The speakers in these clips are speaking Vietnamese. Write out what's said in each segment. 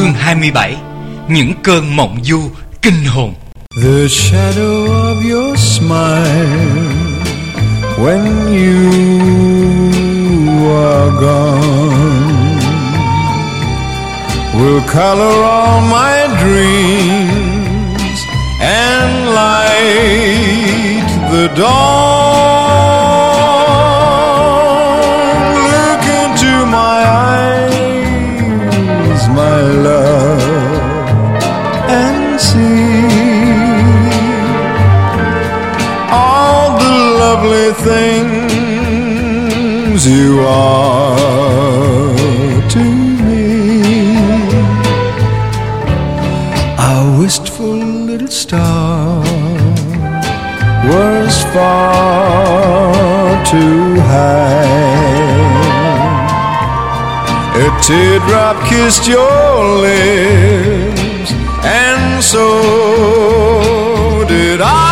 Chương 27. Những cơn mộng du kinh hồn. The shadow of your smile when you are gone will color all my dreams and light the dawn. Look into my eyes, my love, and see all the lovely things you are to me. A wistful little star was far too high. A teardrop kissed your lips, and so did I.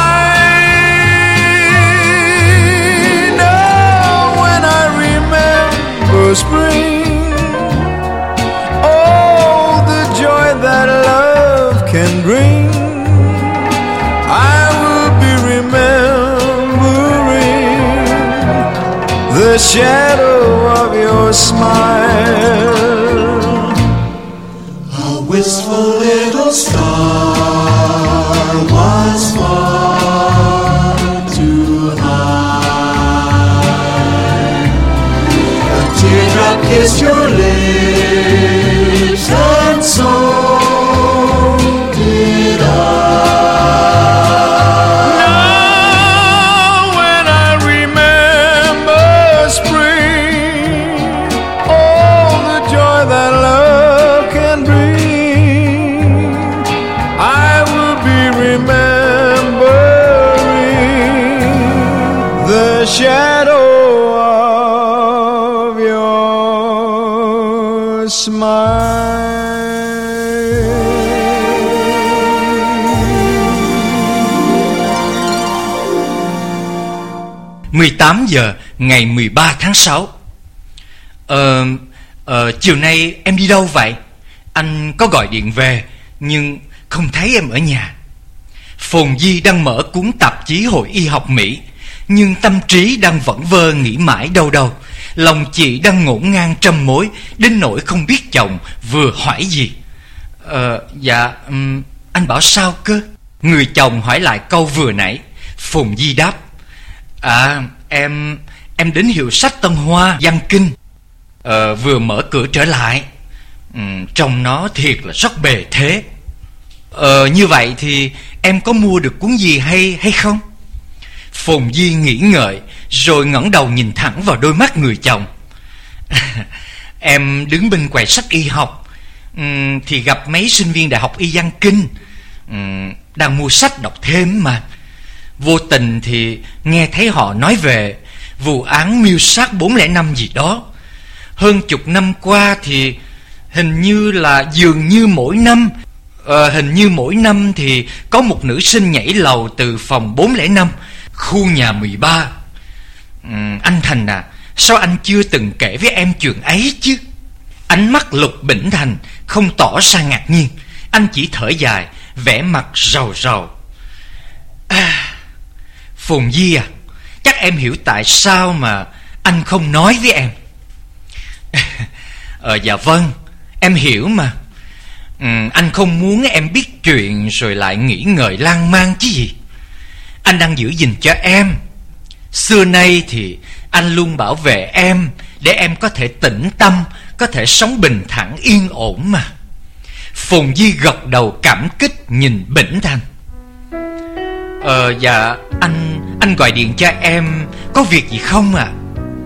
Now when I remember spring, oh, the joy that love can bring, I will be remembering the shadow of your smile. A wistful little star was far too high. A teardrop kissed your lips, and so did I. Now when I remember spring, oh, the joy that love can bring, I will be remembering the shadow of your smile. 18 giờ ngày 13 tháng 6. Chiều nay em đi đâu vậy? Anh có gọi điện về nhưng không thấy em ở nhà. Phồn Di đang mở cuốn tạp chí Hội Y học Mỹ, nhưng tâm trí đang vẩn vơ nghĩ mãi đâu đâu. Lòng chị đang ngổn ngang trăm mối, đến nỗi không biết chồng vừa hỏi gì. Anh bảo sao cơ? Người chồng hỏi lại câu vừa nãy. Phồn Di đáp: em đến hiệu sách Tân Hoa Văn Kinh, vừa mở cửa trở lại. Trông nó thiệt là rất bề thế. Như vậy thì em có mua được cuốn gì hay không? Phồn Di nghĩ ngợi rồi ngẩng đầu nhìn thẳng vào đôi mắt người chồng. Em đứng bên quầy sách y học, thì gặp mấy sinh viên đại học Y Văn Kinh đang mua sách đọc thêm mà. Vô tình thì nghe thấy họ nói về vụ án mưu sát 405 gì đó. Hơn chục năm qua thì hình như mỗi năm thì có một nữ sinh nhảy lầu từ phòng 405, khu nhà 13. Anh Thành à, sao anh chưa từng kể với em chuyện ấy chứ? Ánh mắt Lục Bỉnh Thành không tỏ ra ngạc nhiên, anh chỉ thở dài, vẻ mặt rầu rầu. Phồn Di à, chắc em hiểu tại sao mà anh không nói với em. Dạ vâng, em hiểu mà. Anh không muốn em biết chuyện rồi lại nghĩ ngợi lan man chứ gì. Anh đang giữ gìn cho em. Xưa nay thì anh luôn bảo vệ em, để em có thể tĩnh tâm, có thể sống bình thản yên ổn mà. Phồn Di gật đầu cảm kích nhìn Bỉnh Thành. Dạ anh gọi điện cho em có việc gì không ạ?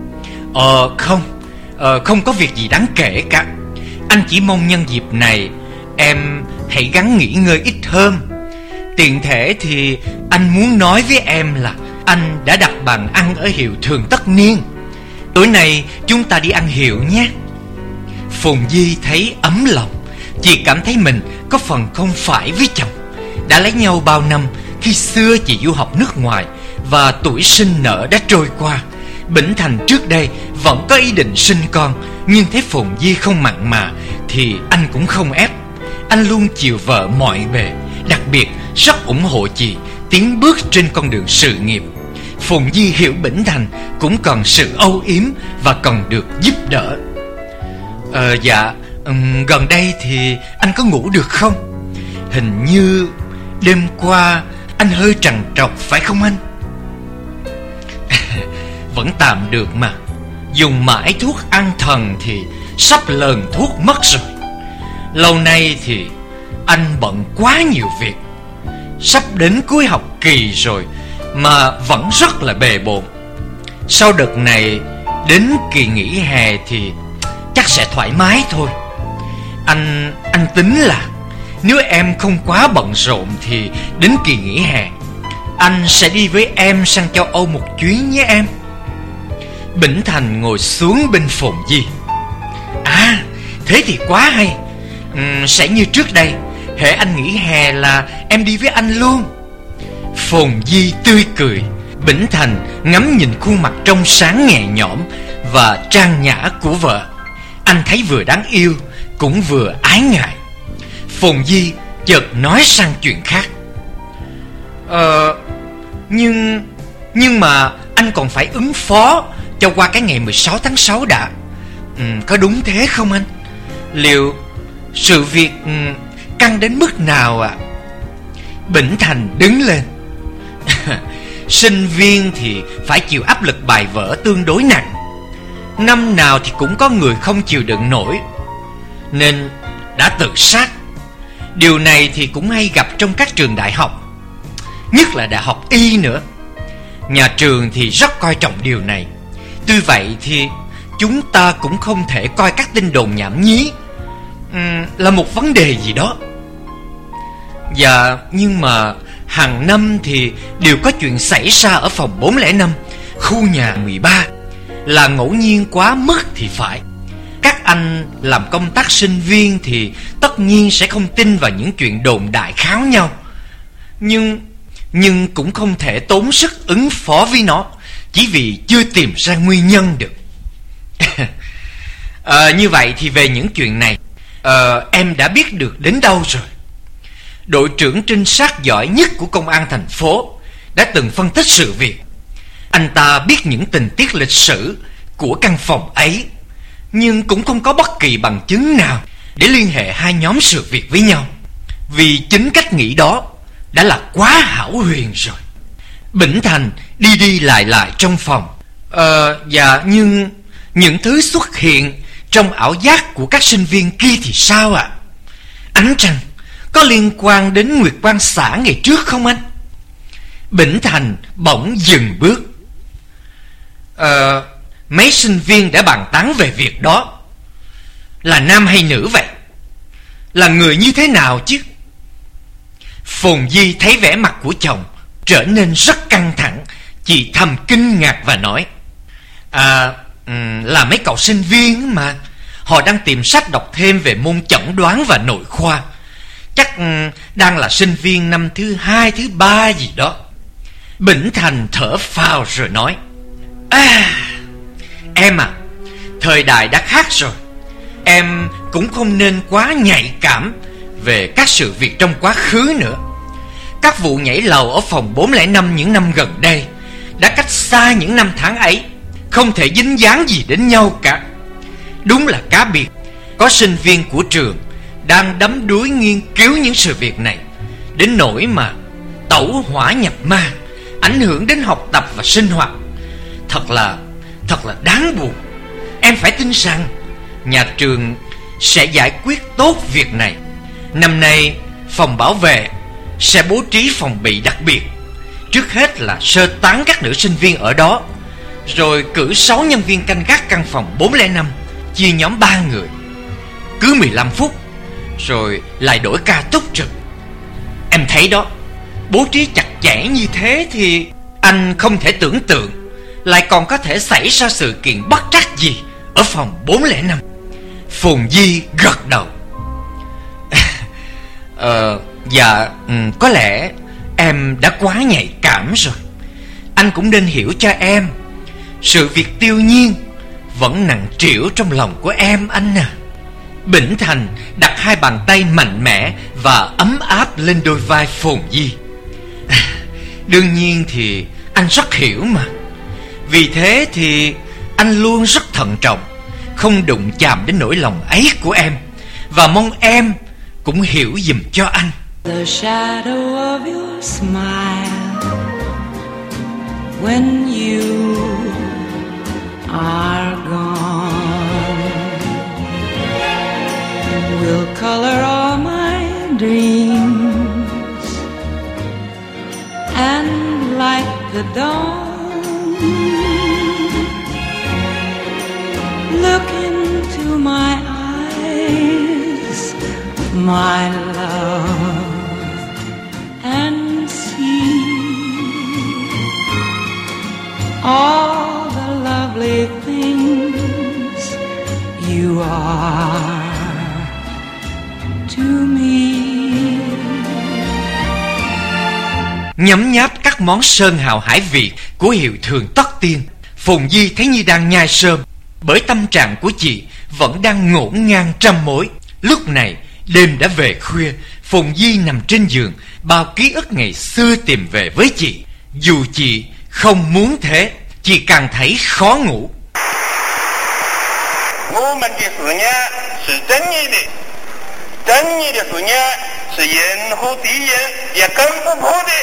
Không có việc gì đáng kể cả. Anh chỉ mong nhân dịp này em hãy gắng nghỉ ngơi ít hơn. Tiện thể thì anh muốn nói với em là anh đã đặt bàn ăn ở hiệu Thường Tất Niên. Tối nay chúng ta đi ăn hiệu nhé. Phồn Di thấy ấm lòng. Chị cảm thấy mình có phần không phải với chồng. Đã lấy nhau bao năm, khi xưa chị du học nước ngoài và tuổi sinh nở đã trôi qua. Bỉnh Thành trước đây vẫn có ý định sinh con, nhưng thấy Phồn Di không mặn mà thì anh cũng không ép. anh luôn chiều vợ mọi bề, đặc biệt rất ủng hộ chị tiến bước trên con đường sự nghiệp. Phùng Di hiểu Bỉnh Thành cũng cần sự âu yếm và cần được giúp đỡ. Dạ, gần đây thì anh có ngủ được không? Hình như đêm qua anh hơi trằn trọc phải không anh? Vẫn tạm được mà. Dùng mãi thuốc an thần thì sắp lờn thuốc mất rồi. Lâu nay thì anh bận quá nhiều việc. Sắp đến cuối học kỳ rồi mà vẫn rất là bề bộn. Sau đợt này đến kỳ nghỉ hè thì chắc sẽ thoải mái thôi. Anh tính là nếu em không quá bận rộn thì đến kỳ nghỉ hè anh sẽ đi với em sang châu Âu một chuyến nhé em. Bỉnh Thành ngồi xuống bên Phùng Di. À, thế thì quá hay. Sẽ như trước đây, hễ anh nghỉ hè là em đi với anh luôn. Phùng Di tươi cười. Bỉnh Thành ngắm nhìn khuôn mặt trong sáng nhẹ nhõm và trang nhã của vợ. Anh thấy vừa đáng yêu cũng vừa ái ngại. Phùng Di chợt nói sang chuyện khác. Nhưng mà anh còn phải ứng phó cho qua cái ngày 16 tháng 6 đã. Có đúng thế không anh? Liệu sự việc căng đến mức nào ạ? Bỉnh Thành đứng lên. Sinh viên thì phải chịu áp lực bài vở tương đối nặng. Năm nào thì cũng có người không chịu đựng nổi nên đã tự sát. Điều này thì cũng hay gặp trong các trường đại học, nhất là đại học y nữa. Nhà trường thì rất coi trọng điều này. Tuy vậy thì chúng ta cũng không thể coi các tin đồn nhảm nhí là một vấn đề gì đó. Dạ, nhưng mà hàng năm thì đều có chuyện xảy ra ở phòng 405, khu nhà 13. Là ngẫu nhiên quá mất thì phải. Các anh làm công tác sinh viên thì tất nhiên sẽ không tin vào những chuyện đồn đại kháo nhau. Nhưng cũng không thể tốn sức ứng phó với nó chỉ vì chưa tìm ra nguyên nhân được. Như vậy thì về những chuyện này em đã biết được đến đâu rồi? Đội trưởng trinh sát giỏi nhất của công an thành phố đã từng phân tích sự việc. Anh ta biết những tình tiết lịch sử của căn phòng ấy, nhưng cũng không có bất kỳ bằng chứng nào để liên hệ hai nhóm sự việc với nhau. Vì chính cách nghĩ đó đã là quá hão huyền rồi. Bỉnh Thành đi lại trong phòng. Dạ, nhưng những thứ xuất hiện trong ảo giác của các sinh viên kia thì sao ạ? Ánh trăng có liên quan đến Nguyệt Quang xã ngày trước không anh? Bỉnh Thành bỗng dừng bước. Mấy sinh viên đã bàn tán về việc đó. Là nam hay nữ vậy? Là người như thế nào chứ? Phùng Di thấy vẻ mặt của chồng trở nên rất căng thẳng, chị thầm kinh ngạc và nói: là mấy cậu sinh viên mà. Họ đang tìm sách đọc thêm về môn chẩn đoán và nội khoa. Chắc đang là sinh viên năm thứ 2, thứ 3 gì đó. Bỉnh Thành thở phào rồi nói: em à, thời đại đã khác rồi. Em cũng không nên quá nhạy cảm về các sự việc trong quá khứ nữa. Các vụ nhảy lầu ở phòng 405 những năm gần đây đã cách xa những năm tháng ấy, không thể dính dáng gì đến nhau cả. Đúng là cá biệt có sinh viên của trường đang đắm đuối nghiên cứu những sự việc này, đến nỗi mà tẩu hỏa nhập ma, ảnh hưởng đến học tập và sinh hoạt. Thật là đáng buồn. Em phải tin rằng nhà trường sẽ giải quyết tốt việc này. Năm nay phòng bảo vệ sẽ bố trí phòng bị đặc biệt. Trước hết là sơ tán các nữ sinh viên ở đó, rồi cử 6 nhân viên canh gác căn phòng 405, chia nhóm 3 người, cứ 15 phút rồi lại đổi ca túc trực. Em thấy đó, bố trí chặt chẽ như thế thì anh không thể tưởng tượng lại còn có thể xảy ra sự kiện bất trắc gì ở phòng 405. Phùng Di gật đầu. Dạ, có lẽ em đã quá nhạy cảm rồi. Anh cũng nên hiểu cho em. Sự việc Tiêu Nhiên vẫn nặng trĩu trong lòng của em anh à. Bỉnh Thành đặt hai bàn tay mạnh mẽ và ấm áp lên đôi vai Phồn Di. Đương nhiên thì anh rất hiểu mà. Vì thế thì anh luôn rất thận trọng, không đụng chạm đến nỗi lòng ấy của em, và mong em cũng hiểu giùm cho anh. The shadow of your smile when you are gone will color all my dreams and light the dawn. Look into my eyes, my love, and see all the lovely things you are to me. Nhấm nháp các món sơn hào hải vị của hiệu Thường Tất Tiên, Phồn Di thấy như đang nhai sơm, bởi tâm trạng của chị vẫn đang ngổn ngang trăm mối. Lúc này đêm đã về khuya, Phồn Di nằm trên giường, bao ký ức ngày xưa tìm về với chị. Dù chị không muốn thế, chị càng thấy khó ngủ. 我们的思念是正义的，正义的思念是任何敌人也攻不破的。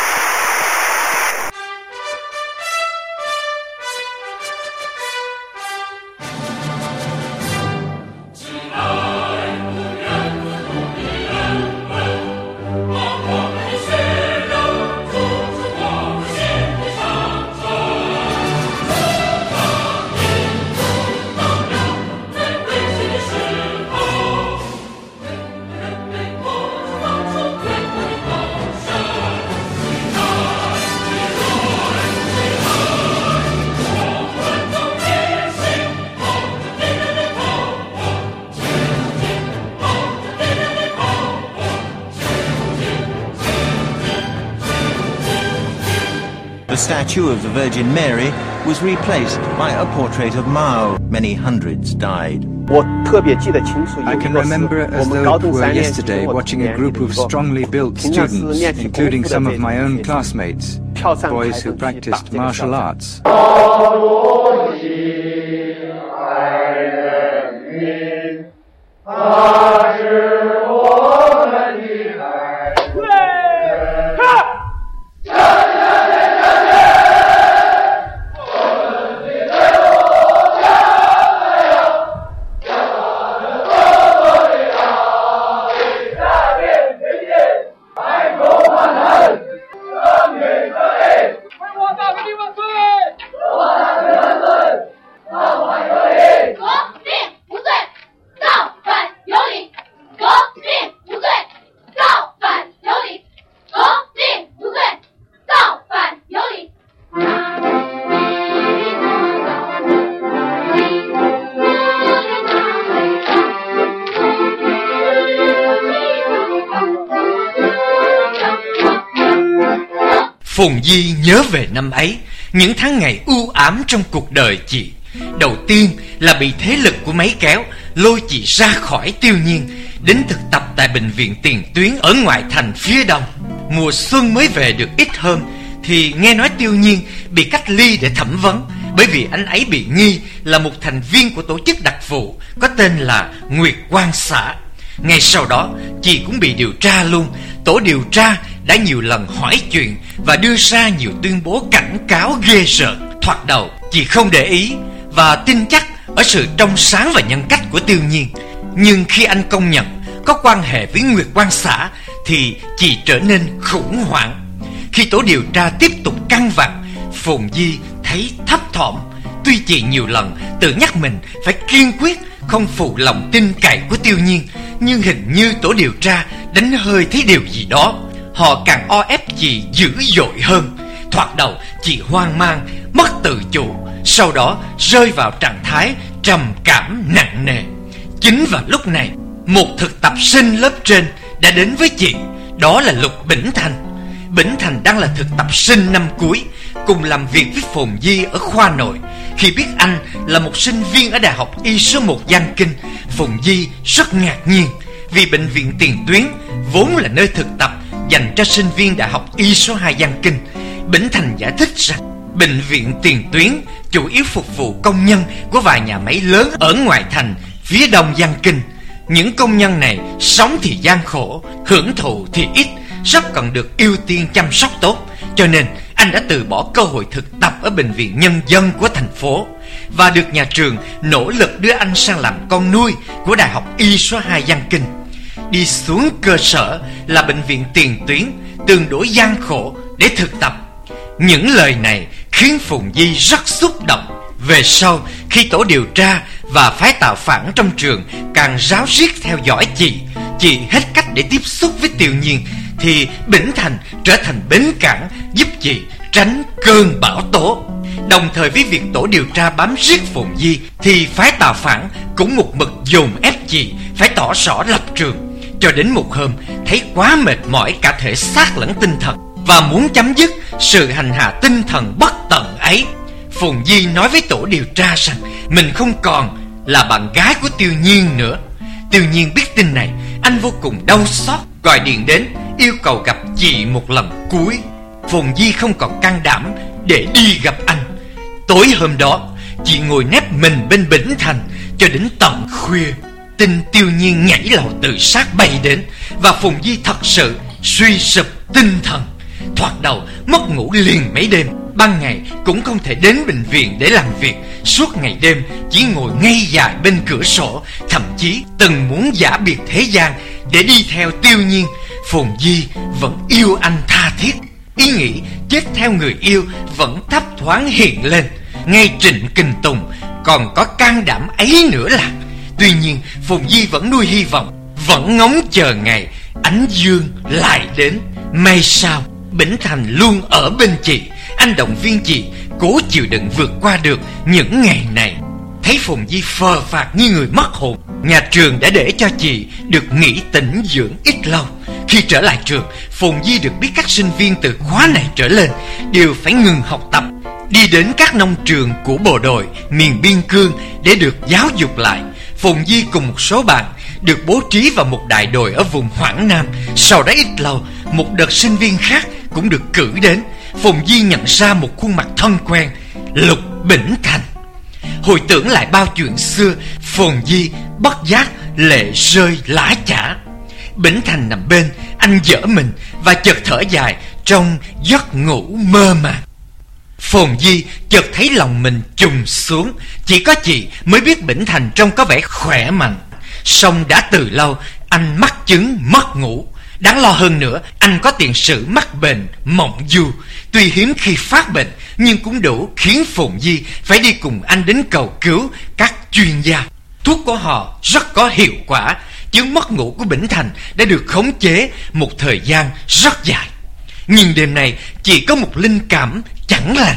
The statue of the Virgin Mary was replaced by a portrait of Mao. Many hundreds died. I can remember it as though it were yesterday, watching a group of strongly built students, including some of my own classmates, boys who practiced martial arts. Phồn Di nhớ về năm ấy, những tháng ngày u ám trong cuộc đời chị. Đầu tiên là bị thế lực của máy kéo lôi chị ra khỏi Tiêu Nhiên, đến thực tập tại bệnh viện Tiền Tuyến ở ngoại thành phía đông. Mùa xuân mới về được ít hôm thì nghe nói Tiêu Nhiên bị cách ly để thẩm vấn, bởi vì anh ấy bị nghi là một thành viên của tổ chức đặc vụ có tên là Nguyệt Quang Xã. Ngay sau đó chị cũng bị điều tra luôn. Tổ điều tra đã nhiều lần hỏi chuyện và đưa ra nhiều tuyên bố cảnh cáo ghê rợn. Thoạt đầu chị không để ý và tin chắc ở sự trong sáng và nhân cách của Tiêu Nhiên, nhưng khi anh công nhận có quan hệ với Nguyệt Quang Xã thì chị trở nên khủng hoảng. Khi tổ điều tra tiếp tục căn vặn, Phồn Di thấy thấp thỏm. Tuy chị nhiều lần tự nhắc mình phải kiên quyết không phụ lòng tin cậy của Tiêu Nhiên, nhưng hình như tổ điều tra đánh hơi thấy điều gì đó. Họ càng o ép chị dữ dội hơn. Thoạt đầu chị hoang mang, mất tự chủ, sau đó rơi vào trạng thái trầm cảm nặng nề. Chính vào lúc này, một thực tập sinh lớp trên đã đến với chị. Đó là Lục Bỉnh Thành. Bỉnh Thành đang là thực tập sinh năm cuối, cùng làm việc với Phồn Di ở khoa nội. Khi biết anh là một sinh viên ở Đại học Y số 1 Giang Kinh, Phùng Di rất ngạc nhiên, vì bệnh viện Tiền Tuyến vốn là nơi thực tập dành cho sinh viên Đại học Y số 2 Giang Kinh. Bỉnh Thành giải thích rằng bệnh viện Tiền Tuyến chủ yếu phục vụ công nhân của vài nhà máy lớn ở ngoại thành phía đông Giang Kinh. Những công nhân này sống thì gian khổ, hưởng thụ thì ít, rất cần được ưu tiên chăm sóc tốt. Cho nên anh đã từ bỏ cơ hội thực tập ở bệnh viện nhân dân của thành phố và được nhà trường nỗ lực đưa anh sang làm con nuôi của Đại học Y số 2 Giang Kinh. Đi xuống cơ sở là bệnh viện Tiền Tuyến tương đối gian khổ để thực tập. Những lời này khiến Phùng Di rất xúc động. Về sau, khi tổ điều tra và phái tạo phản trong trường càng ráo riết theo dõi chị hết cách để tiếp xúc với Tiêu Nhiên, thì Bỉnh Thành trở thành bến cảng giúp chị tránh cơn bão tố. Đồng thời với việc tổ điều tra bám riết Phùng Di, thì phái tạo phản cũng một mực dồn ép chị phải tỏ rõ lập trường. Cho đến một hôm, thấy quá mệt mỏi cả thể xác lẫn tinh thần và muốn chấm dứt sự hành hạ tinh thần bất tận ấy, Phùng Di nói với tổ điều tra rằng mình không còn là bạn gái của Tiêu Nhiên nữa. Tiêu Nhiên biết tin này, anh vô cùng đau xót, gọi điện đến yêu cầu gặp chị một lần cuối. Phùng Di không còn can đảm để đi gặp anh. Tối hôm đó, chị ngồi nép mình bên Bỉnh Thành cho đến tận khuya. Tin Tiêu Nhiên nhảy lầu tự sát bay đến, và Phùng Di thật sự suy sụp tinh thần. Thoạt đầu mất ngủ liền mấy đêm, ban ngày cũng không thể đến bệnh viện để làm việc. Suốt ngày đêm chỉ ngồi ngay dài bên cửa sổ, thậm chí từng muốn giả biệt thế gian để đi theo Tiêu Nhiên. Phùng Di vẫn yêu anh tha thiết, ý nghĩ chết theo người yêu vẫn thấp thoáng hiện lên. Ngay Trịnh Kình Tùng còn có can đảm ấy nữa là. Tuy nhiên Phùng Di vẫn nuôi hy vọng, vẫn ngóng chờ ngày ánh dương lại đến. May sao Bỉnh Thành luôn ở bên chị. Anh động viên chị cố chịu đựng vượt qua được những ngày này. Thấy Phùng Di phờ phạc như người mất hồn, nhà trường đã để cho chị được nghỉ tĩnh dưỡng ít lâu. Khi trở lại trường, Phùng Di được biết các sinh viên từ khóa này trở lên đều phải ngừng học tập, đi đến các nông trường của bộ đội miền biên cương để được giáo dục lại. Phùng Di cùng một số bạn được bố trí vào một đại đội ở vùng Hoảng Nam. Sau đó ít lâu, một đợt sinh viên khác cũng được cử đến. Phùng Di nhận ra một khuôn mặt thân quen, Lục Bỉnh Thành. Hồi tưởng lại bao chuyện xưa, Phùng Di bất giác lệ rơi lã chã. Bỉnh Thành nằm bên, anh giở mình và chợt thở dài trong giấc ngủ mơ màng. Phùng Di chợt thấy lòng mình trùng xuống. Chỉ có chị mới biết Bỉnh Thành trông có vẻ khỏe mạnh, song đã từ lâu anh mắc chứng mất ngủ. Đáng lo hơn nữa, anh có tiền sử mắc bệnh mộng du. Tuy hiếm khi phát bệnh, nhưng cũng đủ khiến Phùng Di phải đi cùng anh đến cầu cứu các chuyên gia. Thuốc của họ rất có hiệu quả. Chứng mất ngủ của Bỉnh Thành đã được khống chế một thời gian rất dài. Nhưng đêm nay chỉ có một linh cảm chẳng lành.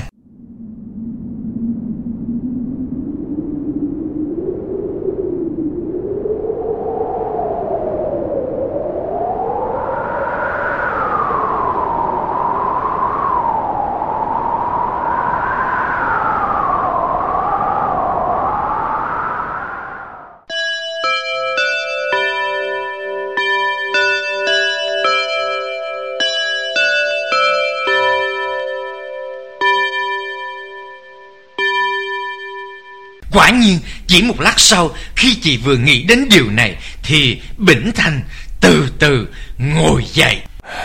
Quả nhiên, chỉ một lát sau, khi chị vừa nghĩ đến điều này, thì Bỉnh Thành từ từ ngồi dậy.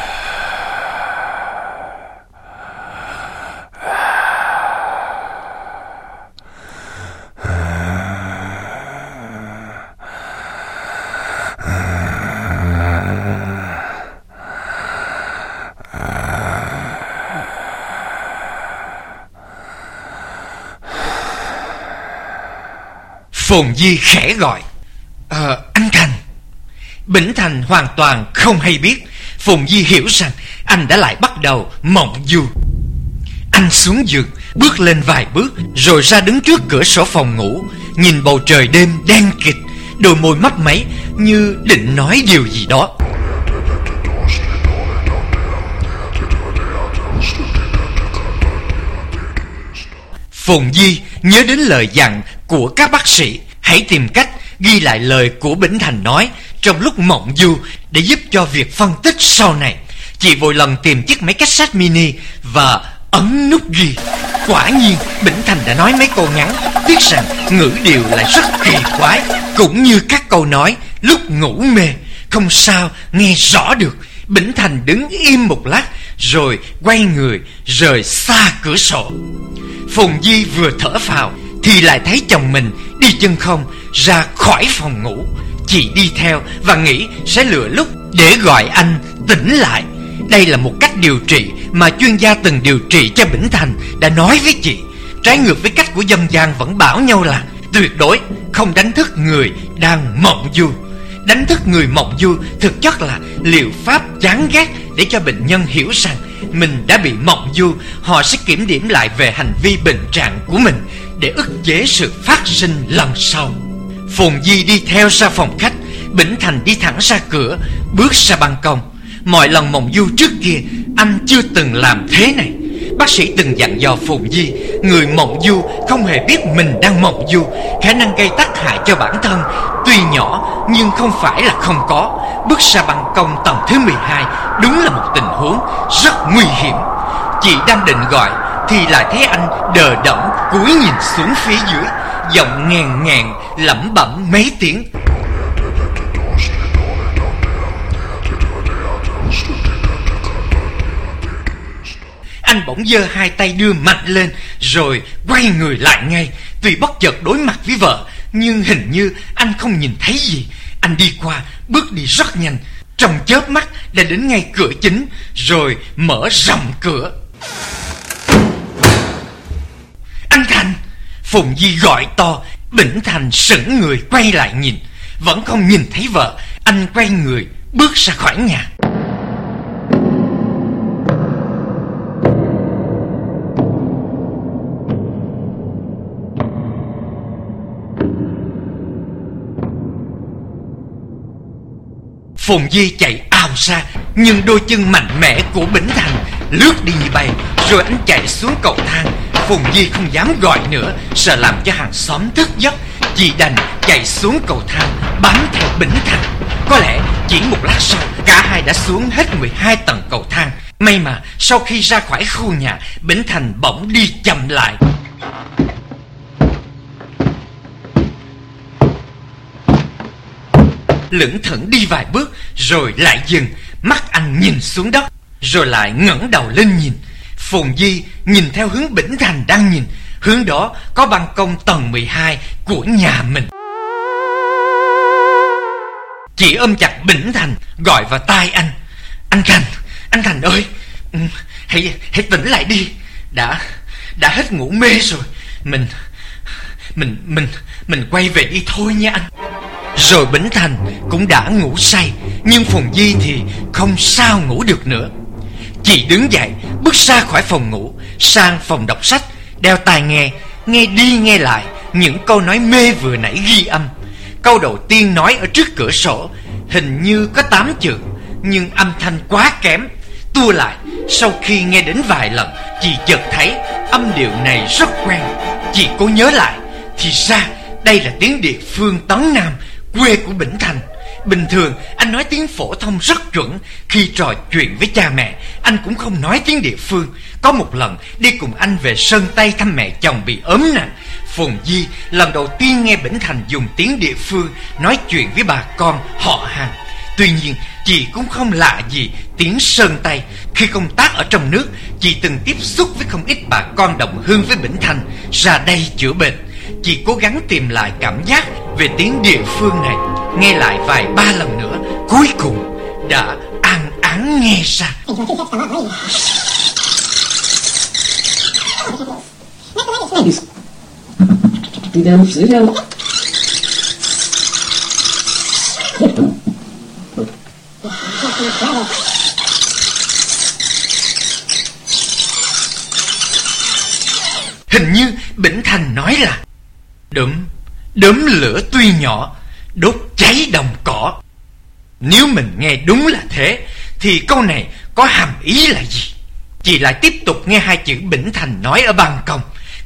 Phùng Di khẽ gọi, anh Thành. Bỉnh Thành hoàn toàn không hay biết. Phùng Di hiểu rằng anh đã lại bắt đầu mộng du. Anh xuống giường, bước lên vài bước, rồi ra đứng trước cửa sổ phòng ngủ, nhìn bầu trời đêm đen kịt, đôi môi mấp máy như định nói điều gì đó. Phồn Di nhớ đến lời dặn của các bác sĩ, hãy tìm cách ghi lại lời của Bỉnh Thành nói trong lúc mộng du để giúp cho việc phân tích sau này. Chị vội lần tìm chiếc máy cassette mini và ấn nút ghi. Quả nhiên Bỉnh Thành đã nói mấy câu ngắn, tiếc rằng ngữ điệu lại rất kỳ quái, cũng như các câu nói lúc ngủ mê, không sao nghe rõ được. Bỉnh Thành đứng im một lát rồi quay người rời xa cửa sổ. Phồn Di vừa thở phào thì lại thấy chồng mình đi chân không ra khỏi phòng ngủ. Chị đi theo và nghĩ sẽ lựa lúc để gọi anh tỉnh lại. Đây là một cách điều trị mà chuyên gia từng điều trị cho Bỉnh Thành đã nói với chị. Trái ngược với cách của dân gian vẫn bảo nhau là tuyệt đối không đánh thức người đang mộng du. Đánh thức người mộng du thực chất là liệu pháp chán ghét để cho bệnh nhân hiểu rằng mình đã bị mộng du. Họ sẽ kiểm điểm lại về hành vi bệnh trạng của mình để ức chế sự phát sinh lần sau. Phồn Di đi theo ra phòng khách, Bỉnh Thành đi thẳng ra cửa, bước ra ban công. Mọi lần mộng du trước kia anh chưa từng làm thế này. Bác sĩ từng dặn dò Phồn Di, người mộng du không hề biết mình đang mộng du. Khả năng gây tác hại cho bản thân tuy nhỏ nhưng không phải là không có. Bước ra ban công tầng thứ 12 đúng là một tình huống rất nguy hiểm. Chị đang định gọi thì lại thấy anh đờ đẫn cúi nhìn xuống phía dưới, giọng nghèn nghẹn lẩm bẩm mấy tiếng. Anh bỗng giơ hai tay đưa mạnh lên rồi quay người lại ngay. Tuy bất chợt đối mặt với vợ nhưng hình như anh không nhìn thấy gì. Anh đi qua, bước đi rất nhanh, trong chớp mắt đã đến ngay cửa chính rồi mở rộng cửa. Anh Thành! Phồn Di gọi to. Bỉnh Thành sững người quay lại nhìn, vẫn không nhìn thấy vợ. Anh quay người bước ra khỏi nhà. Phồn Di chạy ào ra, nhưng đôi chân mạnh mẽ của Bỉnh Thành lướt đi như bay, rồi anh chạy xuống cầu thang. Phồn Di không dám gọi nữa, sợ làm cho hàng xóm thức giấc. Chị đành chạy xuống cầu thang bám theo Bỉnh Thành. Có lẽ chỉ một lát sau, cả hai đã xuống hết 12 tầng cầu thang. May mà sau khi ra khỏi khu nhà, Bỉnh Thành bỗng đi chậm lại. Lững thững đi vài bước rồi lại dừng. Mắt anh nhìn xuống đất rồi lại ngẩng đầu lên nhìn. Phồn Di nhìn theo hướng Bỉnh Thành đang nhìn. Hướng đó có ban công tầng 12 của nhà mình. Chị ôm chặt Bỉnh Thành gọi vào tai anh. Anh Thành ơi, hãy tỉnh lại đi. Đã hết ngủ mê rồi. Mình quay về đi thôi nha anh. Rồi Bỉnh Thành cũng đã ngủ say, nhưng Phồn Di thì không sao ngủ được nữa. Chị đứng dậy bước ra khỏi phòng ngủ, sang phòng đọc sách, đeo tai nghe đi nghe lại những câu nói mê vừa nãy ghi âm. Câu đầu tiên nói ở trước cửa sổ hình như có 8 chữ, nhưng âm thanh quá kém. Tua lại, sau khi nghe đến vài lần, chị chợt thấy âm điệu này rất quen. Chị cố nhớ lại, thì ra đây là tiếng địa phương Tấn Nam, quê của Bỉnh Thành. Bình thường anh nói tiếng phổ thông rất chuẩn. Khi trò chuyện với cha mẹ, anh cũng không nói tiếng địa phương. Có một lần đi cùng anh về Sơn Tây thăm mẹ chồng bị ốm nặng, Phồn Di lần đầu tiên nghe Bỉnh Thành dùng tiếng địa phương nói chuyện với bà con họ hàng. Tuy nhiên chị cũng không lạ gì tiếng Sơn Tây. Khi công tác ở trong nước, chị từng tiếp xúc với không ít bà con đồng hương với Bỉnh Thành ra đây chữa bệnh. Chị cố gắng tìm lại cảm giác về tiếng địa phương này, nghe lại vài ba lần nữa, cuối cùng đã an áng nghe ra. Hình như Bỉnh Thành nói là đốm lửa tuy nhỏ đốt cháy đồng cỏ. Nếu mình nghe đúng là thế thì câu này có hàm ý là gì? Chị lại tiếp tục nghe hai chữ Bỉnh Thành nói ở ban công.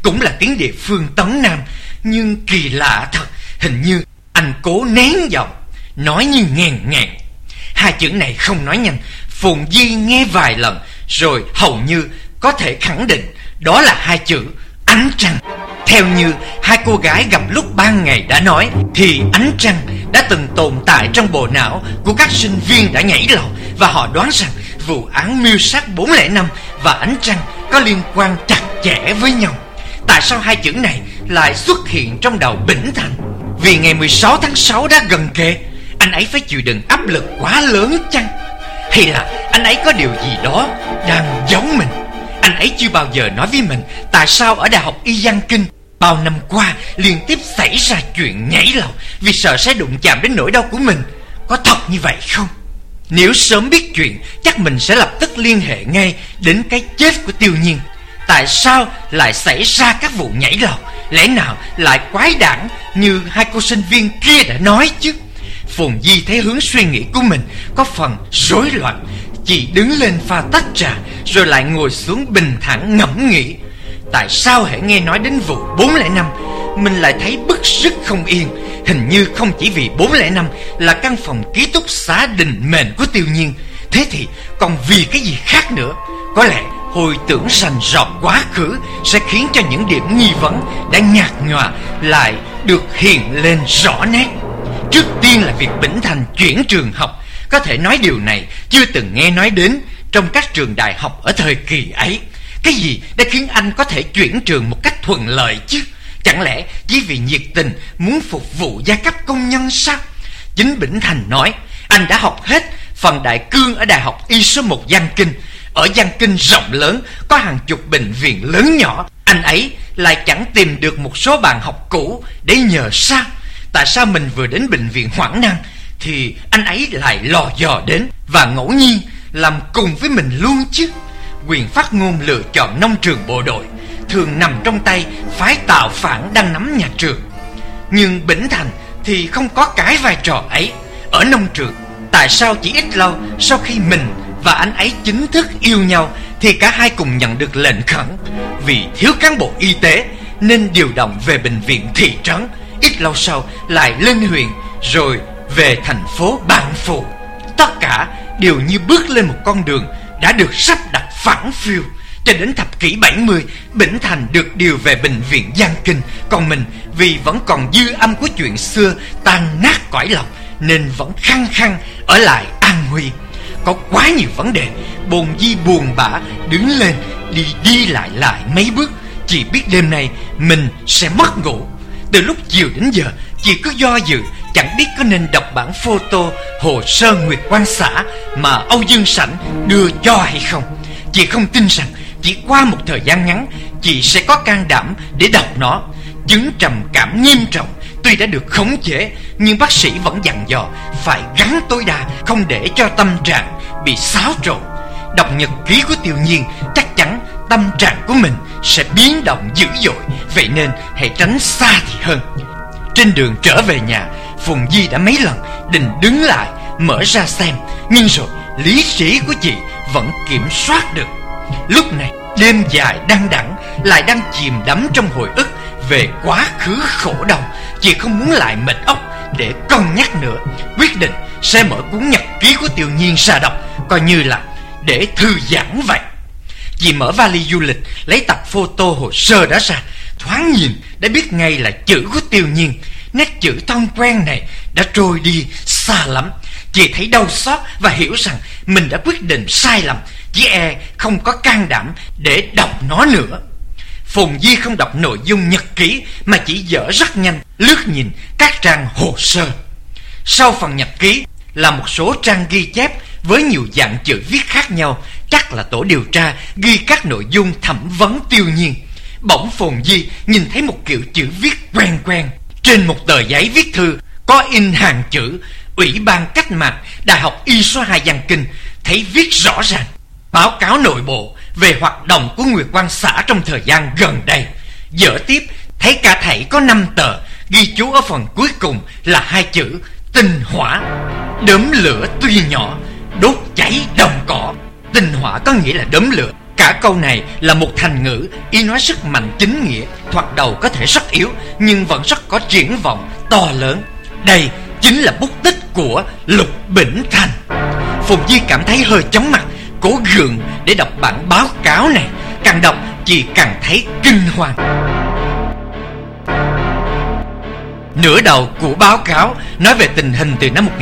cũng là tiếng địa phương Tấn Nam. Nhưng kỳ lạ thật, hình như anh cố nén giọng, nói như nghẹn ngẹn. Hai chữ này không nói nhanh, Phùng Di nghe vài lần rồi hầu như có thể khẳng định đó là hai chữ ánh trăng. Theo như hai cô gái gặp lúc ban ngày đã nói, thì ánh trăng đã từng tồn tại trong bộ não của các sinh viên đã nhảy lầu, và họ đoán rằng vụ án mưu sát 405 và ánh trăng có liên quan chặt chẽ với nhau. Tại sao hai chữ này lại xuất hiện trong đầu Bỉnh Thành? Vì ngày 16 tháng 6 đã gần kề, anh ấy phải chịu đựng áp lực quá lớn chăng? Hay là anh ấy có điều gì đó đang giấu mình? Anh ấy chưa bao giờ nói với mình tại sao ở Đại học Y Giang Kinh bao năm qua liên tiếp xảy ra chuyện nhảy lầu vì sợ sẽ đụng chạm đến nỗi đau của mình. Có thật như vậy không? Nếu sớm biết chuyện, chắc mình sẽ lập tức liên hệ ngay đến cái chết của Tiêu Nhiên. Tại sao lại xảy ra các vụ nhảy lầu? Lẽ nào lại quái đản như hai cô sinh viên kia đã nói chứ? Phùng Di thấy hướng suy nghĩ của mình có phần rối loạn. Chị đứng lên pha tách trà, rồi lại ngồi xuống bình thản ngẫm nghĩ. Tại sao hễ nghe nói đến vụ 405, mình lại thấy bức rứt không yên? Hình như không chỉ vì 405 là căn phòng ký túc xá định mệnh của Tiêu Nhiên. Thế thì còn vì cái gì khác nữa? Có lẽ hồi tưởng rành rọt quá khứ sẽ khiến cho những điểm nghi vấn đã nhạt nhòa lại được hiện lên rõ nét. Trước tiên là việc Bỉnh Thành chuyển trường học. Có thể nói điều này chưa từng nghe nói đến trong các trường đại học ở thời kỳ ấy. Cái gì đã khiến anh có thể chuyển trường một cách thuận lợi chứ? Chẳng lẽ chỉ vì nhiệt tình muốn phục vụ giai cấp công nhân sao? Chính Bỉnh Thành nói anh đã học hết phần đại cương ở Đại học Y số 1 Giang Kinh. Ở Giang Kinh rộng lớn, có hàng chục bệnh viện lớn nhỏ. Anh ấy lại chẳng tìm được một số bạn học cũ để nhờ sao? Tại sao mình vừa đến bệnh viện Hoảng Năng thì anh ấy lại lò dò đến và ngẫu nhiên làm cùng với mình luôn chứ? Quyền phát ngôn lựa chọn nông trường bộ đội thường nằm trong tay phái tạo phản đang nắm nhà trường. Nhưng Bỉnh Thành thì không có cái vai trò ấy. Ở nông trường, tại sao chỉ ít lâu sau khi mình và anh ấy chính thức yêu nhau thì cả hai cùng nhận được lệnh khẩn? Vì thiếu cán bộ y tế nên điều động về bệnh viện thị trấn, ít lâu sau lại lên huyện, rồi về thành phố Bản Phụ. Tất cả đều như bước lên một con đường đã được sắp đặt phẳng phiu. Cho đến thập kỷ 70, Bỉnh Thành được điều về bệnh viện Giang Kinh. Còn mình vì vẫn còn dư âm của chuyện xưa tan nát cõi lòng nên vẫn khăng khăng ở lại An Huy. Có quá nhiều vấn đề, Bồn Di buồn bã đứng lên đi lại mấy bước. Chị biết đêm nay mình sẽ mất ngủ. Từ lúc chiều đến giờ chị cứ do dự, chẳng biết có nên đọc bản photo hồ sơ Nguyệt Quan xã mà Âu Dương Sảnh đưa cho hay không. Chị không tin rằng chỉ qua một thời gian ngắn chị sẽ có can đảm để đọc nó. Chứng trầm cảm nghiêm trọng tuy đã được khống chế, nhưng bác sĩ vẫn dặn dò phải gắng tối đa không để cho tâm trạng bị xáo trộn. Đọc nhật ký của Tiêu Nhiên chắc chắn tâm trạng của mình sẽ biến động dữ dội, vậy nên hãy tránh xa thì hơn. Trên đường trở về nhà, Phùng Di đã mấy lần định đứng lại mở ra xem, nhưng rồi lý trí của chị vẫn kiểm soát được. Lúc này đêm dài đăng đẳng lại đang chìm đắm trong hồi ức về quá khứ khổ đau. Chị không muốn lại mệt óc để cân nhắc nữa, quyết định sẽ mở cuốn nhật ký của Tiêu Nhiên ra đọc, coi như là để thư giãn vậy. Chị mở vali du lịch, lấy tập photo hồ sơ đó ra, thoáng nhìn đã biết ngay là chữ của Tiêu Nhiên. Nét chữ thân quen này đã trôi đi xa lắm. Chị thấy đau xót và hiểu rằng mình đã quyết định sai lầm, chỉ không có can đảm để đọc nó nữa. Phùng Di không đọc nội dung nhật ký mà chỉ dở rất nhanh lướt nhìn các trang hồ sơ. Sau phần nhật ký là một số trang ghi chép với nhiều dạng chữ viết khác nhau, chắc là tổ điều tra ghi các nội dung thẩm vấn Tiêu Nhiên. Bỗng Phùng Di nhìn thấy một kiểu chữ viết quen quen. Trên một tờ giấy viết thư có in hàng chữ Ủy ban Cách mạng Đại học Y số 2 Giang Kinh. Thấy viết rõ ràng báo cáo nội bộ về hoạt động của Nguyệt Quan xã trong thời gian gần đây. Dở tiếp thấy cả thảy có 5 tờ, ghi chú ở phần cuối cùng là hai chữ tinh hỏa. Đốm lửa tuy nhỏ đốt cháy đồng cỏ. Tinh hỏa có nghĩa là đốm lửa, Cả câu này là một thành ngữ ý nói sức mạnh chính nghĩa, thoạt đầu có thể rất yếu nhưng vẫn rất có triển vọng to lớn. Đây chính là bút tích của Lục Bỉnh Thành. Phùng Di cảm thấy hơi chóng mặt, cố gượng để đọc bản báo cáo này. Càng đọc chị càng thấy kinh hoàng. Nửa đầu của báo cáo nói về tình hình từ năm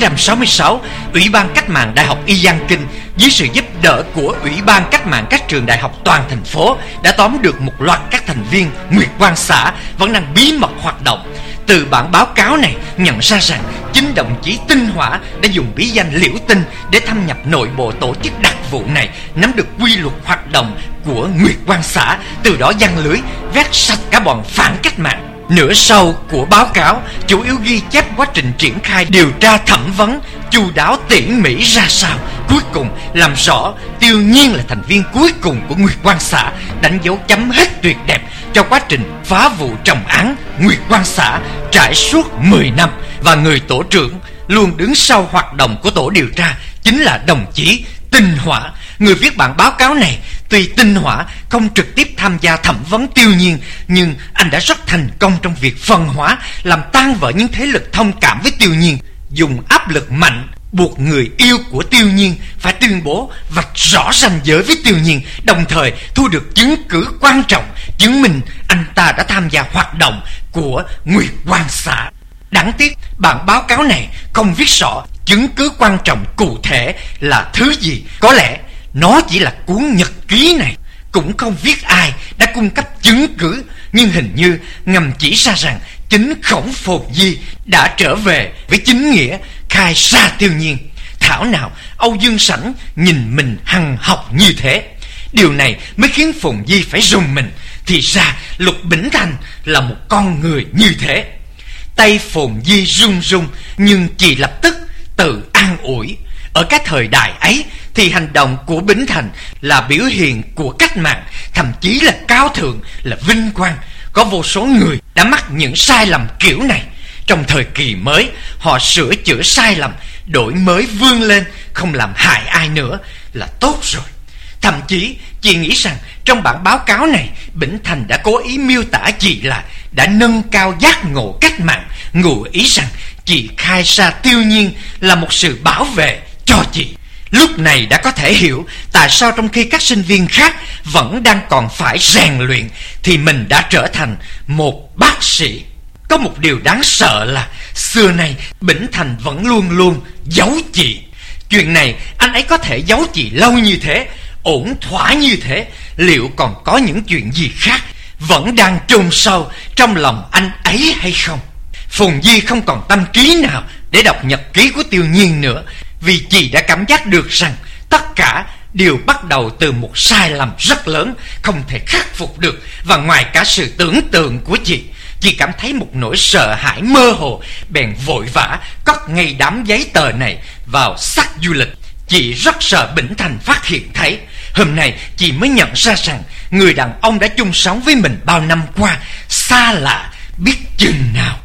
1966, Ủy ban Cách mạng Đại học Y Giang Kinh dưới sự giúp đỡ của Ủy ban Cách mạng các trường đại học toàn thành phố đã tóm được một loạt các thành viên Nguyệt Quang xã vẫn đang bí mật hoạt động. Từ bản báo cáo này nhận ra rằng chính đồng chí Tinh Hỏa đã dùng bí danh Liễu Tinh để thâm nhập nội bộ tổ chức đặc vụ này, nắm được quy luật hoạt động của Nguyệt Quang xã, từ đó giăng lưới vét sạch cả bọn phản cách mạng. Nửa sau của báo cáo chủ yếu ghi chép quá trình triển khai điều tra thẩm vấn chu đáo tỉ mỉ ra sao. Cuối cùng làm rõ Tiêu Nhiên là thành viên cuối cùng của Nguyệt Quang xã, đánh dấu chấm hết tuyệt đẹp cho quá trình phá vụ trọng án Nguyệt Quang xã trải suốt 10 năm. Và người tổ trưởng luôn đứng sau hoạt động của tổ điều tra chính là đồng chí Tinh Hỏa. Người viết bản báo cáo này, tuy Tinh Hỏa không trực tiếp tham gia thẩm vấn Tiêu Nhiên, nhưng anh đã rất thành công trong việc phân hóa, làm tan vỡ những thế lực thông cảm với Tiêu Nhiên, dùng áp lực mạnh buộc người yêu của Tiêu Nhiên phải tuyên bố vạch rõ ranh giới với Tiêu Nhiên, đồng thời thu được chứng cứ quan trọng chứng minh anh ta đã tham gia hoạt động của Nguyệt Quang xã. Đáng tiếc bản báo cáo này không viết rõ chứng cứ quan trọng cụ thể là thứ gì. Có lẽ nó chỉ là cuốn nhật ký này. Cũng không viết ai đã cung cấp chứng cứ, nhưng hình như ngầm chỉ ra rằng chính Khổng Phồn Di đã trở về với chính nghĩa, khai ra Tiêu Nhiên. Thảo nào Âu Dương Sảnh nhìn mình hằng học như thế. Điều này mới khiến Phồn Di phải rùng mình. Thì ra Lục Bỉnh Thành là một con người như thế. Tay Phồn Di run run, nhưng chị lập tức tự an ủi. Ở cái thời đại ấy thì hành động của Bỉnh Thành là biểu hiện của cách mạng, thậm chí là cao thượng, là vinh quang. Có vô số người đã mắc những sai lầm kiểu này. Trong thời kỳ mới, họ sửa chữa sai lầm, đổi mới vươn lên, không làm hại ai nữa là tốt rồi. Thậm chí chị nghĩ rằng trong bản báo cáo này, Bỉnh Thành đã cố ý miêu tả chị là đã nâng cao giác ngộ cách mạng, ngụ ý rằng chị khai ra Tiêu Nhiên là một sự bảo vệ cho chị. Lúc này đã có thể hiểu tại sao trong khi các sinh viên khác vẫn đang còn phải rèn luyện thì mình đã trở thành một bác sĩ. Có một điều đáng sợ là xưa nay Bỉnh Thành vẫn luôn luôn giấu chị. Chuyện này anh ấy có thể giấu chị lâu như thế, ổn thỏa như thế, liệu còn có những chuyện gì khác vẫn đang chôn sâu trong lòng anh ấy hay không? Phồn Di không còn tâm trí nào để đọc nhật ký của Tiêu Nhiên nữa, vì chị đã cảm giác được rằng tất cả đều bắt đầu từ một sai lầm rất lớn, không thể khắc phục được. Và ngoài cả sự tưởng tượng của chị cảm thấy một nỗi sợ hãi mơ hồ, bèn vội vã cất ngay đám giấy tờ này vào xác du lịch. Chị rất sợ Bỉnh Thành phát hiện thấy. Hôm nay chị mới nhận ra rằng người đàn ông đã chung sống với mình bao năm qua xa lạ biết chừng nào.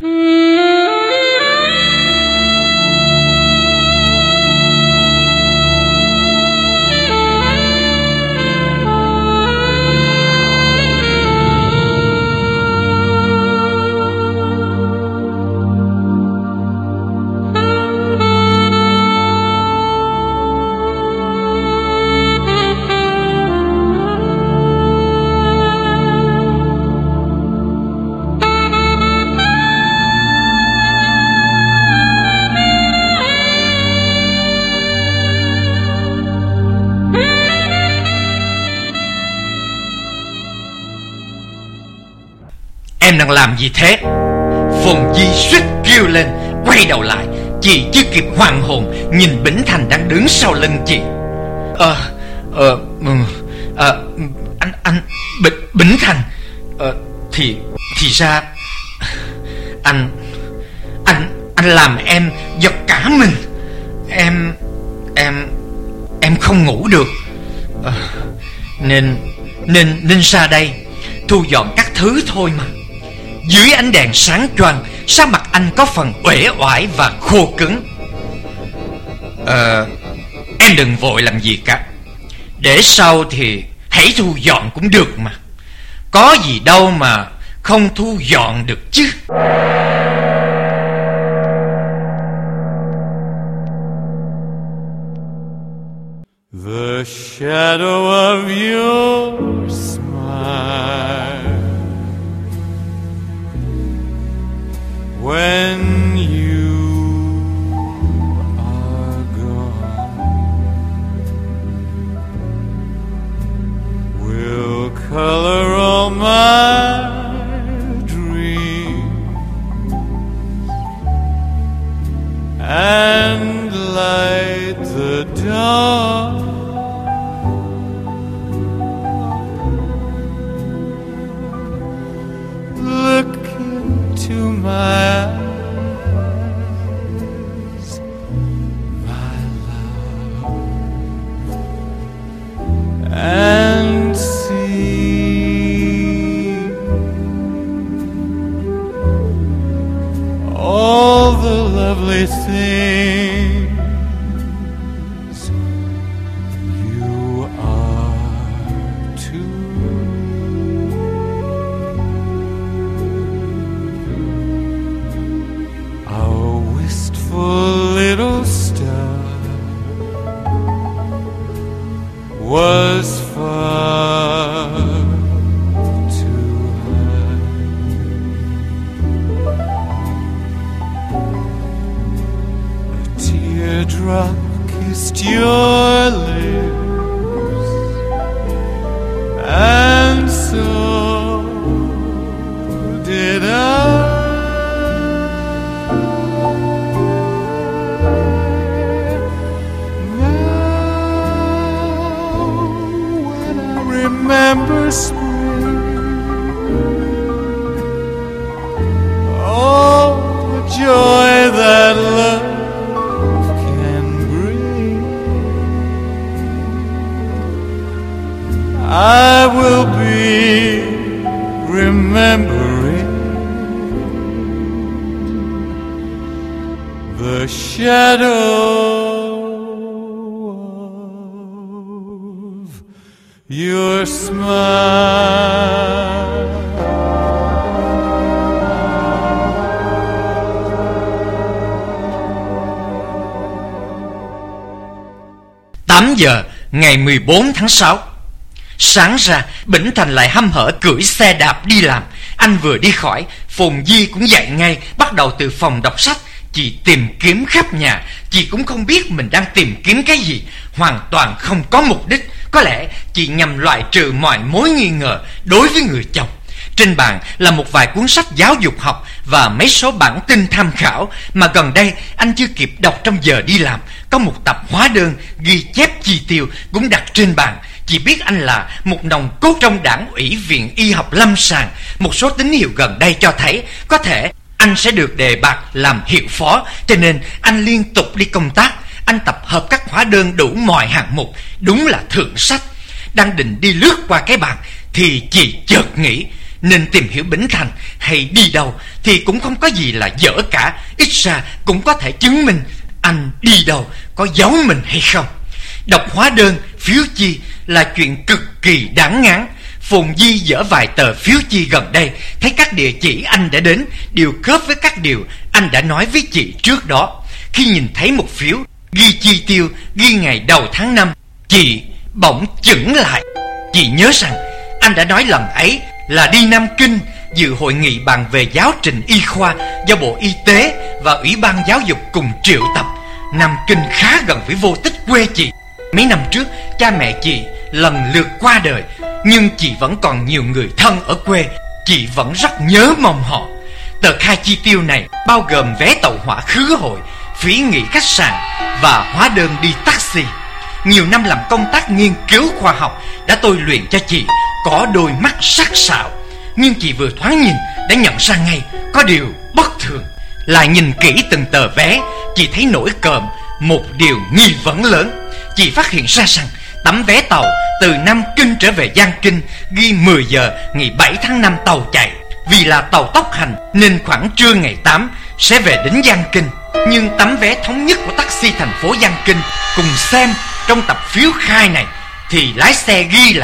Em đang làm gì thế? Phồn Di suýt kêu lên, quay đầu lại. Chị chưa kịp hoàn hồn nhìn Bỉnh Thành đang đứng sau lưng chị. Anh Bỉnh Thành, thì ra anh làm em giật cả mình. Em không ngủ được, nên ra đây thu dọn các thứ thôi mà. Dưới ánh đèn sáng choang, sắc mặt anh có phần uể oải và khô cứng. Em đừng vội làm gì cả. Để sau thì hãy thu dọn cũng được mà. Có gì đâu mà không thu dọn được chứ. The shadow of your smile when you are gone will color all my dreams and light the dawn. Look into my eyes, my love, and see all the lovely things you are too. Our wistful little star was far too high. A teardrop kissed your lips, and so did I. Remember spring, oh, the joy that love can bring. I will be remembering the shadow your smile. 8 giờ ngày 14 tháng 6. Sáng ra Bỉnh Thành lại hăm hở cưỡi xe đạp đi làm. Anh vừa đi khỏi, Phồn Di cũng dậy ngay, bắt đầu từ phòng đọc sách. Chị tìm kiếm khắp nhà, chị cũng không biết mình đang tìm kiếm cái gì, hoàn toàn không có mục đích. Có lẽ chị nhằm loại trừ mọi mối nghi ngờ đối với người chồng. Trên bàn là một vài cuốn sách giáo dục học và mấy số bản tin tham khảo mà gần đây anh chưa kịp đọc trong giờ đi làm. Có một tập hóa đơn ghi chép chi tiêu cũng đặt trên bàn. Chị biết anh là một nòng cốt trong Đảng ủy Viện Y học Lâm sàng. Một số tín hiệu gần đây cho thấy có thể anh sẽ được đề bạt làm hiệu phó, cho nên anh liên tục đi công tác. Anh tập hợp các hóa đơn đủ mọi hạng mục, đúng là thượng sách. Đang định đi lướt qua cái bàn thì chị chợt nghĩ nên tìm hiểu Bỉnh Thành hay đi đâu thì cũng không có gì là dở cả. Ít ra cũng có thể chứng minh anh đi đâu có giấu mình hay không. Đọc hóa đơn, phiếu chi là chuyện cực kỳ đáng ngán. Phồn Di dở vài tờ phiếu chi gần đây, thấy các địa chỉ anh đã đến đều khớp với các điều anh đã nói với chị trước đó. Khi nhìn thấy một phiếu ghi chi tiêu, ghi ngày đầu tháng 5, chị bỗng chững lại. Chị nhớ rằng anh đã nói lần ấy là đi Nam Kinh dự hội nghị bàn về giáo trình y khoa do Bộ Y tế và Ủy ban Giáo dục cùng triệu tập. Nam Kinh khá gần với Vô Tích quê chị. Mấy năm trước cha mẹ chị lần lượt qua đời, nhưng chị vẫn còn nhiều người thân ở quê. Chị vẫn rất nhớ mong họ. Tờ khai chi tiêu này bao gồm vé tàu hỏa khứ hội, phí nghỉ khách sạn và hóa đơn đi taxi. Nhiều năm làm công tác nghiên cứu khoa học đã tôi luyện cho chị có đôi mắt sắc sảo. Nhưng chị vừa thoáng nhìn đã nhận ra ngay có điều bất thường. Lại nhìn kỹ từng tờ vé, chị thấy nổi cộm một điều nghi vấn lớn. Chị phát hiện ra rằng tấm vé tàu từ Nam Kinh trở về Giang Kinh ghi 10 giờ ngày 7 tháng 5 tàu chạy. Vì là tàu tốc hành nên khoảng trưa ngày 8 sẽ về đến Giang Kinh. Nhưng tấm vé thống nhất của taxi thành phố Giang Kinh cùng xem trong tập phiếu khai này thì lái xe ghi là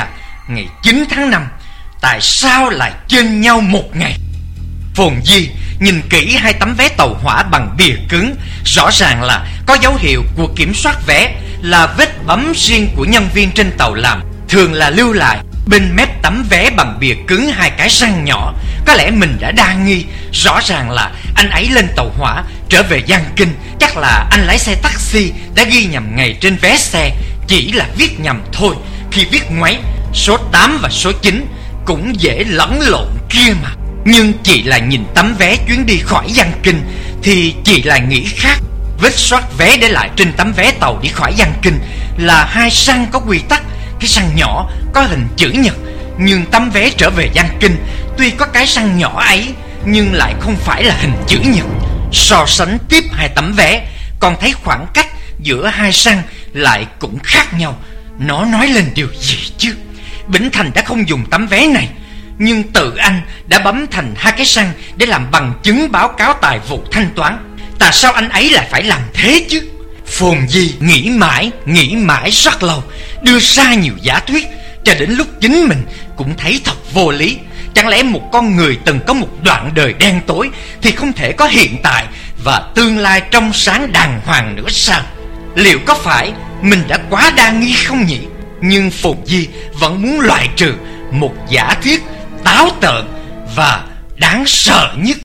ngày 9 tháng 5, tại sao lại chênh nhau một ngày? Phồn Di nhìn kỹ hai tấm vé tàu hỏa bằng bìa cứng, rõ ràng là có dấu hiệu của kiểm soát vé, là vết bấm riêng của nhân viên trên tàu làm, thường là lưu lại bên mép tấm vé bằng bìa cứng hai cái răng nhỏ. Có lẽ mình đã đa nghi. Rõ ràng là anh ấy lên tàu hỏa trở về Giang Kinh, chắc là anh lái xe taxi đã ghi nhầm ngày trên vé xe, chỉ là viết nhầm thôi. Khi viết ngoáy, số 8 và số 9 cũng dễ lẫn lộn kia mà. Nhưng chị lại nhìn tấm vé chuyến đi khỏi Giang Kinh thì chị lại nghĩ khác. Vết soát vé để lại trên tấm vé tàu đi khỏi Giang Kinh là hai răng có quy tắc. Cái răng nhỏ có hình chữ nhật, nhưng tấm vé trở về Giang Kinh tuy có cái răng nhỏ ấy nhưng lại không phải là hình chữ nhật. So sánh tiếp hai tấm vé, còn thấy khoảng cách giữa hai răng lại cũng khác nhau. Nó nói lên điều gì chứ? Bỉnh Thành đã không dùng tấm vé này, nhưng tự anh đã bấm thành hai cái răng để làm bằng chứng báo cáo tài vụ thanh toán. Tại sao anh ấy lại phải làm thế chứ? Phồn Di nghĩ mãi rất lâu, đưa ra nhiều giả thuyết, cho đến lúc chính mình cũng thấy thật vô lý. Chẳng lẽ một con người từng có một đoạn đời đen tối thì không thể có hiện tại và tương lai trong sáng đàng hoàng nữa sao? Liệu có phải mình đã quá đa nghi không nhỉ? Nhưng Phồn Di vẫn muốn loại trừ một giả thuyết táo tợn và đáng sợ nhất.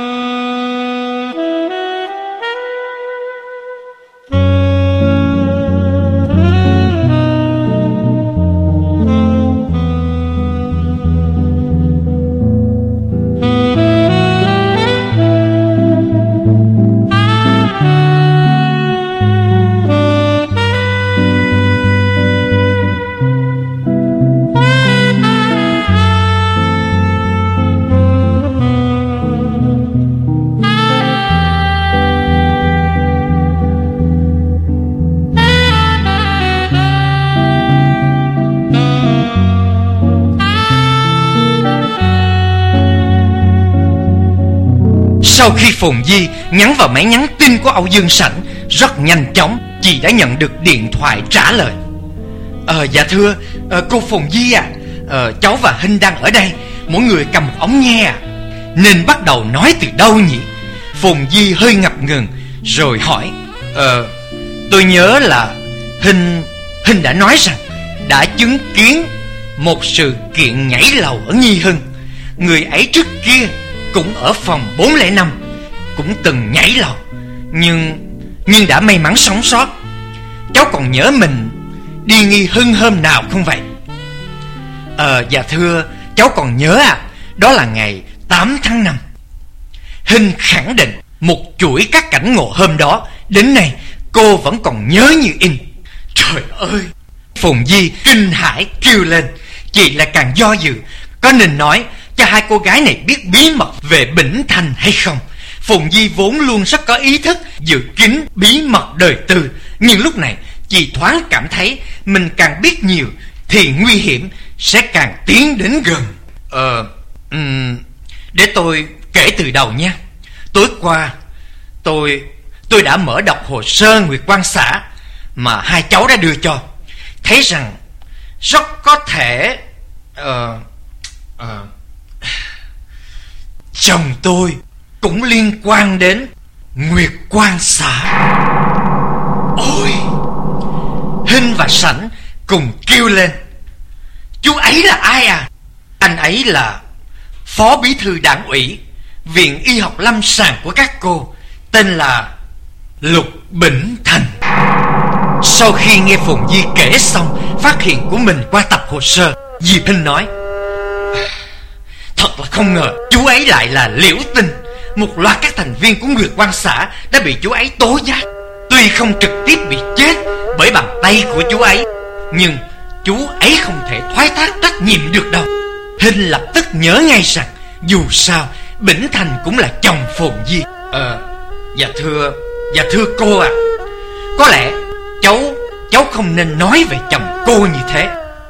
Sau khi Phồn Di nhắn vào máy nhắn tin của Âu Dương Sảnh, rất nhanh chóng chị đã nhận được điện thoại trả lời. Dạ thưa, cô Phồn Di à, cháu và Hinh đang ở đây, mỗi người cầm một ống nghe à. Nên bắt đầu nói từ đâu nhỉ? Phồn Di hơi ngập ngừng rồi hỏi, tôi nhớ là Hinh đã nói rằng đã chứng kiến một sự kiện nhảy lầu ở Nghi Hưng. Người ấy trước kia cũng ở phòng 405, cũng từng nhảy lầu, nhưng đã may mắn sống sót. Cháu còn nhớ mình đi Nghi Hưng hôm nào không vậy? Dạ thưa, cháu còn nhớ à, đó là ngày 8 tháng 5. Hinh khẳng định một chuỗi các cảnh ngộ hôm đó đến nay cô vẫn còn nhớ như in. Trời ơi! Phồn Di kinh hãi kêu lên. Chị lại càng do dự, có nên nói cho hai cô gái này biết bí mật về Bỉnh Thành hay không? Phồn Di vốn luôn rất có ý thức giữ kín bí mật đời tư, nhưng lúc này chị thoáng cảm thấy mình càng biết nhiều thì nguy hiểm sẽ càng tiến đến gần. Để tôi kể từ đầu nha. Tối qua tôi đã mở đọc hồ sơ Nguyệt Quan xã mà hai cháu đã đưa cho, thấy rằng rất có thể chồng tôi cũng liên quan đến Nguyệt Quan xã. Ôi! Hinh và Sảnh cùng kêu lên. Chú ấy là ai à? Anh ấy là phó bí thư đảng ủy Viện Y học Lâm sàng của các cô, tên là Lục Bỉnh Thành. Sau khi nghe Phồn Di kể xong phát hiện của mình qua tập hồ sơ, Diệp Hinh nói, thật là không ngờ chú ấy lại là Liễu Tinh. Một loạt các thành viên của Nguyệt Quan xã đã bị chú ấy tố giác. Tuy không trực tiếp bị chết bởi bàn tay của chú ấy, nhưng chú ấy không thể thoái thác trách nhiệm được đâu. Hinh lập tức nhớ ngay rằng dù sao Bỉnh Thành cũng là chồng Phồn Di. Dạ thưa cô ạ, có lẽ cháu không nên nói về chồng cô như thế.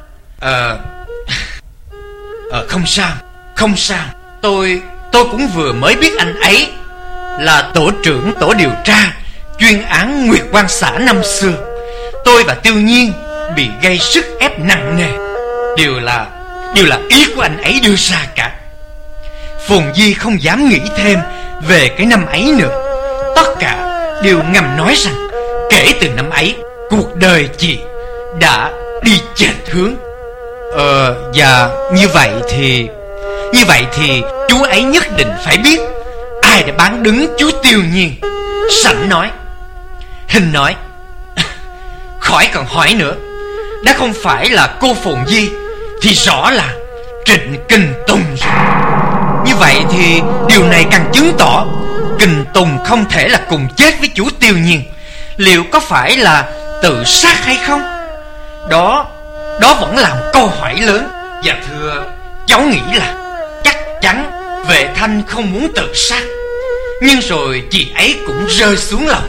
Không sao. Tôi cũng vừa mới biết anh ấy là tổ trưởng tổ điều tra chuyên án Nguyệt Quan xã năm xưa. Tôi và Tiêu Nhiên bị gây sức ép nặng nề. đều là ý của anh ấy đưa ra cả. Phồn Di không dám nghĩ thêm về cái năm ấy nữa. Tất cả đều ngầm nói rằng kể từ năm ấy, cuộc đời chị đã đi chệch hướng. Và như vậy thì chú ấy nhất định phải biết ai đã bán đứng chú Tiêu Nhiên. Sảnh nói. Hình nói: khỏi còn hỏi nữa, đã không phải là cô Phồn Di thì rõ là Trịnh Kinh Tùng rồi. Như vậy thì điều này càng chứng tỏ Kinh Tùng không thể là cùng chết với chú Tiêu Nhiên. Liệu có phải là tự sát hay không? Đó vẫn là một câu hỏi lớn. Và thưa, cháu nghĩ là chắc chắn Vệ Thanh không muốn tự sát, nhưng rồi chị ấy cũng rơi xuống lầu.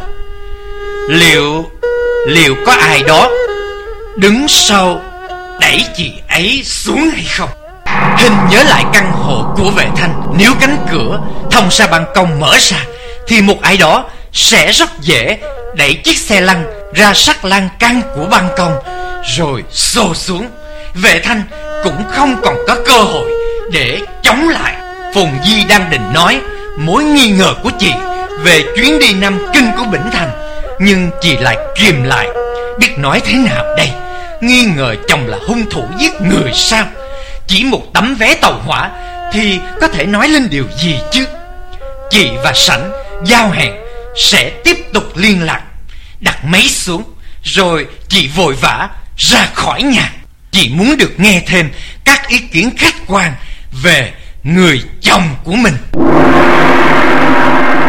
Liệu có ai đó đứng sau đẩy chị ấy xuống hay không? Hình nhớ lại căn hộ của Vệ Thanh. Nếu cánh cửa thông ra ban công mở ra thì một ai đó sẽ rất dễ đẩy chiếc xe lăn ra sát lan can của ban công rồi xô xuống. Vệ Thanh cũng không còn có cơ hội để chống lại. Phồn Di đang định nói mối nghi ngờ của chị về chuyến đi Nam Kinh của Bỉnh Thành, nhưng chị lại kìm lại. Biết nói thế nào đây? Nghi ngờ chồng là hung thủ giết người sao? Chỉ một tấm vé tàu hỏa thì có thể nói lên điều gì chứ? Chị và Sảnh giao hẹn sẽ tiếp tục liên lạc. Đặt máy xuống rồi chị vội vã ra khỏi nhà. Chị muốn được nghe thêm các ý kiến khách quan về người chồng của mình.